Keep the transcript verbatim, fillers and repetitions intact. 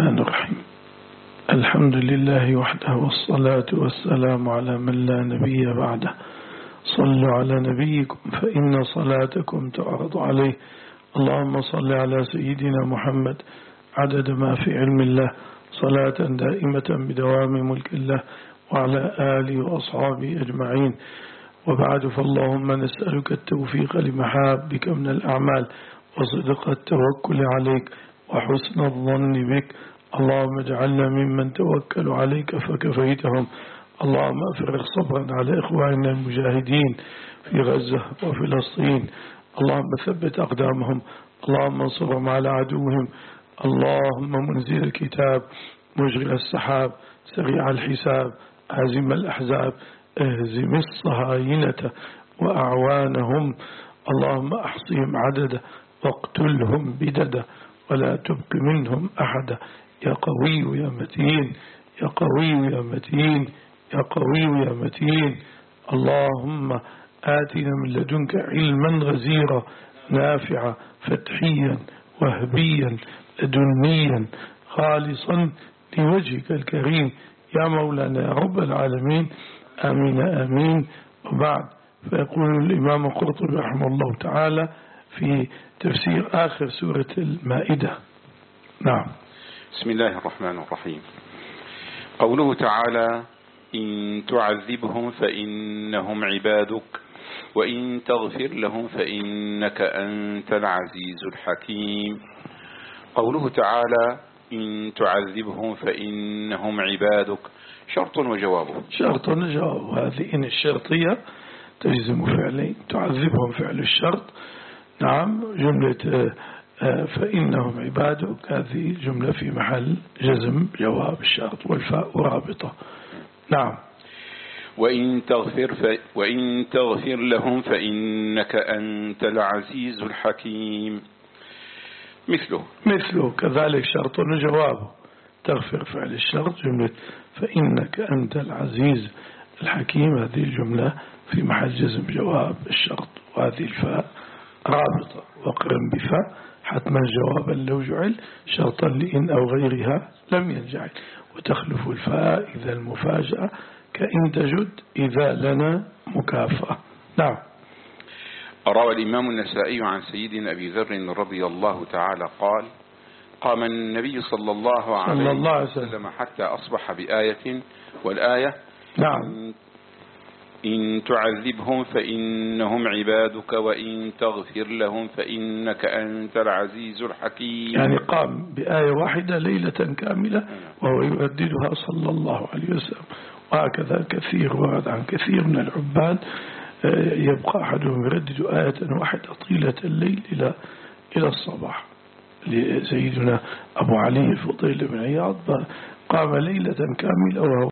الرحمن الرحيم. الحمد لله وحده والصلاة والسلام على من لا نبي بعده. صلوا على نبيكم فإن صلاتكم تعرض عليه. اللهم صل على سيدنا محمد عدد ما في علم الله، صلاة دائمة بدوام ملك الله، وعلى آله وأصحابه أجمعين. وبعد، فاللهم نسألك التوفيق لمحابك من الأعمال، وصدق التوكل عليك، وحسن الظن بك. اللهم اجعلنا ممن توكلوا عليك فكفيتهم. اللهم أفرغ صبرا على إخواننا المجاهدين في غزة وفلسطين. اللهم ثبت أقدامهم. اللهم انصرهم على عدوهم. اللهم منزل الكتاب، مجري السحاب، سريع الحساب، هازم الأحزاب، اهزم الصهاينة وأعوانهم. اللهم أحصهم عددا واقتلهم بددا، ولا تبق منهم أحدا. يا قوي يا متين، يا قوي يا متين، يا قوي يا متين. اللهم آتنا من لدنك علما غزيرا نافعا فتحيا وهبيا لدنيا خالصا لوجهك الكريم يا مولانا يا رب العالمين. آمين آمين. وبعد، فيقول الإمام القرطبي رحمه الله تعالى في تفسير آخر سورة المائدة. نعم. بسم الله الرحمن الرحيم. قوله تعالى: إن تعذبهم فإنهم عبادك وإن تغفر لهم فإنك أنت العزيز الحكيم. قوله تعالى: إن تعذبهم فإنهم عبادك، شرط وجوابه. شرط وجواب. هذه إن الشرطية تجزم فعلين. تعذبهم فعل الشرط، نعم. جملة فإنهم عبادك هذه جملة في محل جزم جواب الشرط، والفاء رابطة. نعم. وإن تغفر, ف... وإن تغفر لهم فإنك أنت العزيز الحكيم، مثله مثله كذلك شرط وجوابه. تغفر فعل الشرط، جملة فإنك أنت العزيز الحكيم هذه الجملة في محل جزم جواب الشرط، وهذه الفاء رابطة. وقرن بفاء حتما جوابا لو جعل، شرطا لإن أو غيرها لم ينجعل. وتخلف الفاء إذا المفاجأة، كإن تجد إذا لنا مكافأة. نعم. روى الإمام النسائي عن سيدنا أبي ذر رضي الله تعالى قال: قام النبي صلى الله عليه وسلم حتى أصبح بآية، والآية: نعم. إن تعذبهم فإنهم عبادك وإن تغفر لهم فإنك أنت العزيز الحكيم. يعني قام بآية واحدة ليلة كاملة وهو يرددها صلى الله عليه وسلم. وهكذا كثير ورد عن كثير من العباد يبقى أحدهم يردد آية واحدة طيلة الليل إلى إلى الصباح. لسيدنا أبو علي الفضيل بن عياض قام ليلة كاملة وهو